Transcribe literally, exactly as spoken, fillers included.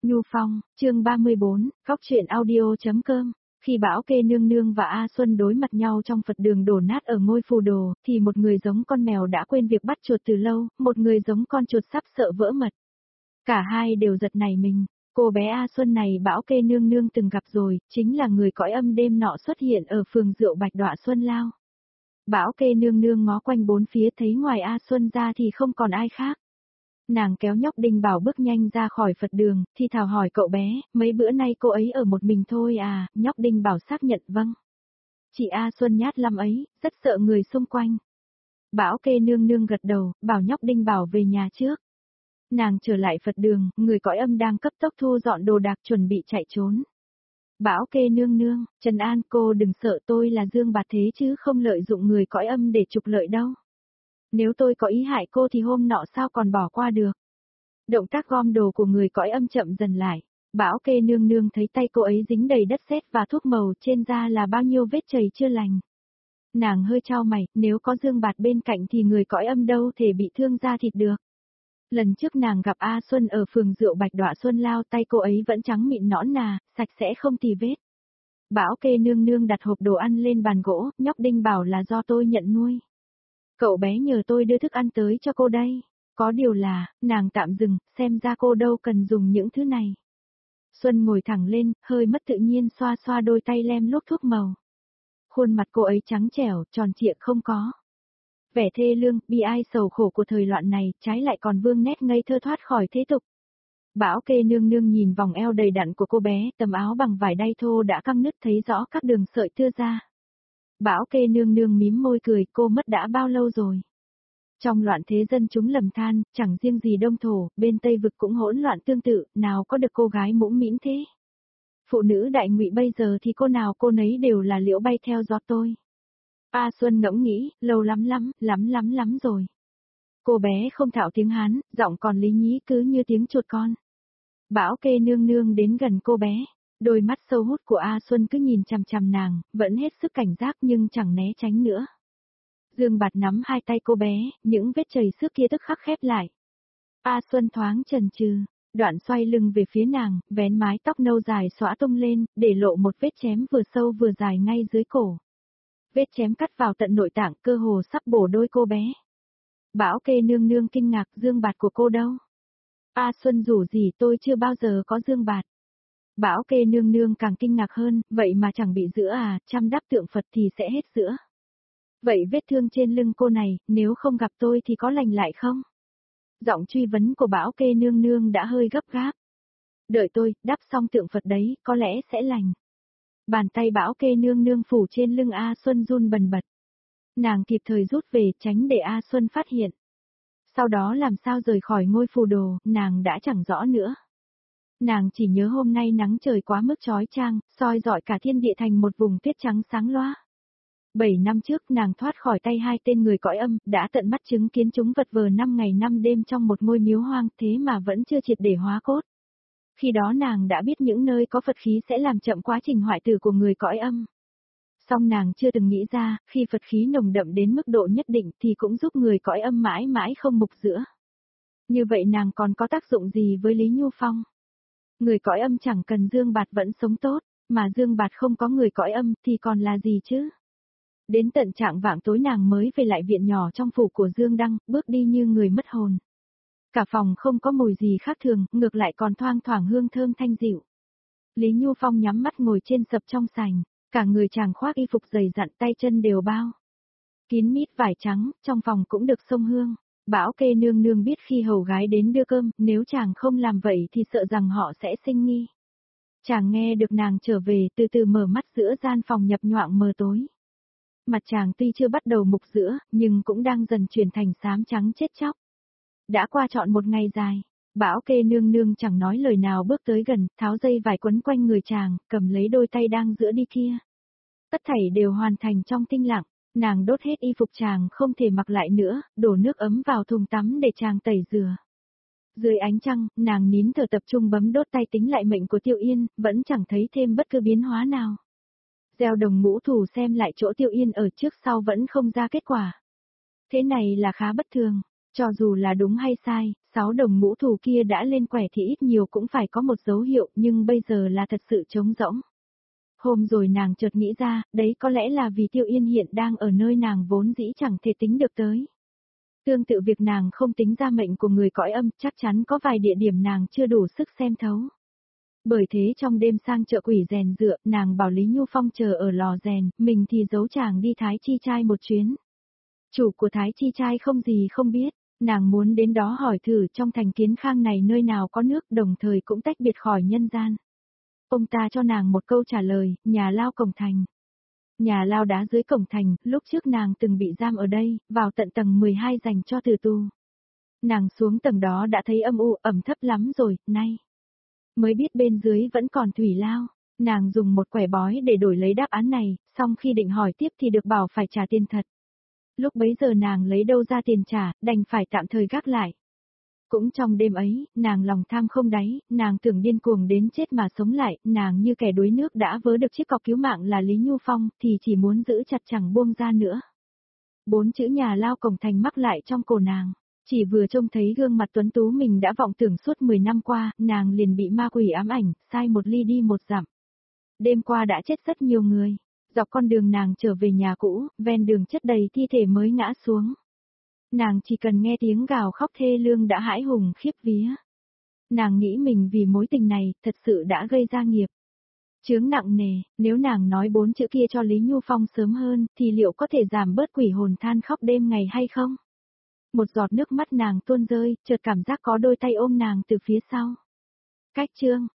Nhu Phong, chương ba mươi bốn, góc truyện audio.com. Khi Bảo Kê Nương Nương và A Xuân đối mặt nhau trong Phật đường đổ nát ở ngôi phù đồ, thì một người giống con mèo đã quên việc bắt chuột từ lâu, một người giống con chuột sắp sợ vỡ mật. Cả hai đều giật nảy mình, cô bé A Xuân này Bảo Kê Nương Nương từng gặp rồi, chính là người cõi âm đêm nọ xuất hiện ở phường Rượu Bạch Đọa Xuân Lao. Bảo Kê Nương Nương ngó quanh bốn phía thấy ngoài A Xuân ra thì không còn ai khác. Nàng kéo nhóc Đinh Bảo bước nhanh ra khỏi Phật đường, thì thào hỏi cậu bé, mấy bữa nay cô ấy ở một mình thôi à, nhóc Đinh Bảo xác nhận vâng. Chị A Xuân nhát lắm ấy, rất sợ người xung quanh. Bảo Kê Nương Nương gật đầu, bảo nhóc Đinh Bảo về nhà trước. Nàng trở lại Phật đường, người cõi âm đang cấp tốc thu dọn đồ đạc chuẩn bị chạy trốn. Bảo Kê Nương Nương, trấn an cô đừng sợ, tôi là Dương Bạt Thế chứ không lợi dụng người cõi âm để trục lợi đâu. Nếu tôi có ý hại cô thì hôm nọ sao còn bỏ qua được. Động tác gom đồ của người cõi âm chậm dần lại. Bảo Kê Nương Nương thấy tay cô ấy dính đầy đất sét và thuốc màu, trên da là bao nhiêu vết chày chưa lành. Nàng hơi chau mày, nếu có Dương Bạt bên cạnh thì người cõi âm đâu thể bị thương da thịt được. Lần trước nàng gặp A Xuân ở phường Rượu Bạch Đọa Xuân Lao, tay cô ấy vẫn trắng mịn nõn nà, sạch sẽ không tì vết. Bảo Kê Nương Nương đặt hộp đồ ăn lên bàn gỗ, nhóc Đinh Bảo là do tôi nhận nuôi. Cậu bé nhờ tôi đưa thức ăn tới cho cô đây. Có điều là, nàng tạm dừng, xem ra cô đâu cần dùng những thứ này. Xuân ngồi thẳng lên, hơi mất tự nhiên xoa xoa đôi tay lem luốc thuốc màu. Khuôn mặt cô ấy trắng trẻo, tròn trịa không có. Vẻ thê lương, bi ai sầu khổ của thời loạn này, trái lại còn vương nét ngây thơ thoát khỏi thế tục. Bảo Kê Nương Nương nhìn vòng eo đầy đặn của cô bé, tấm áo bằng vải đay thô đã căng nứt thấy rõ các đường sợi thưa ra. Bảo Kê Nương Nương mím môi cười, cô mất đã bao lâu rồi? Trong loạn thế dân chúng lầm than, chẳng riêng gì Đông Thổ, bên Tây Vực cũng hỗn loạn tương tự, nào có được cô gái mũm mĩm thế. Phụ nữ đại ngụy bây giờ thì cô nào cô nấy đều là liễu bay theo gió tôi. A Xuân ngẫm nghĩ, lâu lắm lắm, lắm lắm lắm rồi. Cô bé không thạo tiếng Hán, giọng còn lý nhí cứ như tiếng chuột con. Bảo Kê Nương Nương đến gần cô bé. Đôi mắt sâu hút của A Xuân cứ nhìn chằm chằm nàng, vẫn hết sức cảnh giác nhưng chẳng né tránh nữa. Dương Bạt nắm hai tay cô bé, những vết chày xước kia tức khắc khép lại. A Xuân thoáng chần chừ, đoạn xoay lưng về phía nàng, vén mái tóc nâu dài xõa tung lên, để lộ một vết chém vừa sâu vừa dài ngay dưới cổ. Vết chém cắt vào tận nội tạng, cơ hồ sắp bổ đôi cô bé. Bảo Kê Nương Nương kinh ngạc, Dương Bạt của cô đâu? A Xuân rủ gì, tôi chưa bao giờ có Dương Bạt. Bảo Kê Nương Nương càng kinh ngạc hơn, vậy mà chẳng bị giữa à, chăm đắp tượng Phật thì sẽ hết giữa. Vậy vết thương trên lưng cô này, nếu không gặp tôi thì có lành lại không? Giọng truy vấn của Bảo Kê Nương Nương đã hơi gấp gáp. Đợi tôi, đắp xong tượng Phật đấy, có lẽ sẽ lành. Bàn tay Bảo Kê Nương Nương phủ trên lưng A Xuân run bần bật. Nàng kịp thời rút về tránh để A Xuân phát hiện. Sau đó làm sao rời khỏi ngôi phù đồ, nàng đã chẳng rõ nữa. Nàng chỉ nhớ hôm nay nắng trời quá mức chói chang, soi rọi cả thiên địa thành một vùng tuyết trắng sáng loa. Bảy năm trước nàng thoát khỏi tay hai tên người cõi âm, đã tận mắt chứng kiến chúng vật vờ năm ngày năm đêm trong một ngôi miếu hoang, thế mà vẫn chưa triệt để hóa cốt. Khi đó nàng đã biết những nơi có Phật khí sẽ làm chậm quá trình hoại tử của người cõi âm. Song nàng chưa từng nghĩ ra, khi Phật khí nồng đậm đến mức độ nhất định thì cũng giúp người cõi âm mãi mãi không mục giữa. Như vậy nàng còn có tác dụng gì với Lý Nhu Phong? Người cõi âm chẳng cần Dương Bạt vẫn sống tốt, mà Dương Bạt không có người cõi âm thì còn là gì chứ? Đến tận trạng vạng tối nàng mới về lại viện nhỏ trong phủ của Dương Đăng, bước đi như người mất hồn. Cả phòng không có mùi gì khác thường, ngược lại còn thoang thoảng hương thơm thanh dịu. Lý Nhu Phong nhắm mắt ngồi trên sập trong sành, cả người chàng khoác y phục dày dặn, tay chân đều bao kín mít vải trắng, trong phòng cũng được xông hương. Bảo Kê Nương Nương biết khi hầu gái đến đưa cơm, nếu chàng không làm vậy thì sợ rằng họ sẽ sinh nghi. Chàng nghe được nàng trở về, từ từ mở mắt giữa gian phòng nhập nhoạng mờ tối. Mặt chàng tuy chưa bắt đầu mục giữa, nhưng cũng đang dần chuyển thành xám trắng chết chóc. Đã qua trọn một ngày dài, Bảo Kê Nương Nương chẳng nói lời nào bước tới gần, tháo dây vải quấn quanh người chàng, cầm lấy đôi tay đang giữa đi kia. Tất thảy đều hoàn thành trong tĩnh lặng, nàng đốt hết y phục chàng không thể mặc lại nữa, đổ nước ấm vào thùng tắm để chàng tẩy rửa. Dưới ánh trăng, nàng nín thở tập trung bấm đốt tay tính lại mệnh của Tiêu Yên, vẫn chẳng thấy thêm bất cứ biến hóa nào. Gieo đồng ngũ thủ xem lại chỗ Tiêu Yên ở trước sau vẫn không ra kết quả. Thế này là khá bất thường, cho dù là đúng hay sai, Sáu đồng ngũ thù kia đã lên quẻ thì ít nhiều cũng phải có một dấu hiệu, nhưng bây giờ là thật sự trống rỗng. Hôm rồi nàng chợt nghĩ ra, đấy có lẽ là vì Tiêu Yên hiện đang ở nơi nàng vốn dĩ chẳng thể tính được tới. Tương tự việc nàng không tính ra mệnh của người cõi âm, chắc chắn có vài địa điểm nàng chưa đủ sức xem thấu. Bởi thế trong đêm sang chợ quỷ rèn dựa, nàng bảo Lý Nhu Phong chờ ở lò rèn, mình thì giấu chàng đi Thái Chi Trai một chuyến. Chủ của Thái Chi Trai không gì không biết, nàng muốn đến đó hỏi thử trong thành Kiến Khang này nơi nào có nước, đồng thời cũng tách biệt khỏi nhân gian. Ông ta cho nàng một câu trả lời, nhà lao cổng thành. Nhà lao đá dưới cổng thành, lúc trước nàng từng bị giam ở đây, vào tận tầng mười hai dành cho tử tù. Nàng xuống tầng đó đã thấy âm u, ẩm thấp lắm rồi, nay. Mới biết bên dưới vẫn còn thủy lao, nàng dùng một quẻ bói để đổi lấy đáp án này, xong khi định hỏi tiếp thì được bảo phải trả tiền thật. Lúc bấy giờ nàng lấy đâu ra tiền trả, đành phải tạm thời gác lại. Cũng trong đêm ấy, nàng lòng tham không đáy, nàng tưởng điên cuồng đến chết mà sống lại, nàng như kẻ đuối nước đã vớ được chiếc cọc cứu mạng là Lý Nhu Phong, thì chỉ muốn giữ chặt chẳng buông ra nữa. Bốn chữ nhà lao cổng thành mắc lại trong cổ nàng, chỉ vừa trông thấy gương mặt tuấn tú mình đã vọng tưởng suốt mười năm qua, nàng liền bị ma quỷ ám ảnh, sai một ly đi một dặm. Đêm qua đã chết rất nhiều người, dọc con đường nàng trở về nhà cũ, ven đường chất đầy thi thể mới ngã xuống. Nàng chỉ cần nghe tiếng gào khóc thê lương đã hãi hùng khiếp vía. Nàng nghĩ mình vì mối tình này, thật sự đã gây ra nghiệp chướng nặng nề, nếu nàng nói bốn chữ kia cho Lý Nhu Phong sớm hơn, thì liệu có thể giảm bớt quỷ hồn than khóc đêm ngày hay không? Một giọt nước mắt nàng tuôn rơi, chợt cảm giác có đôi tay ôm nàng từ phía sau. Cách chương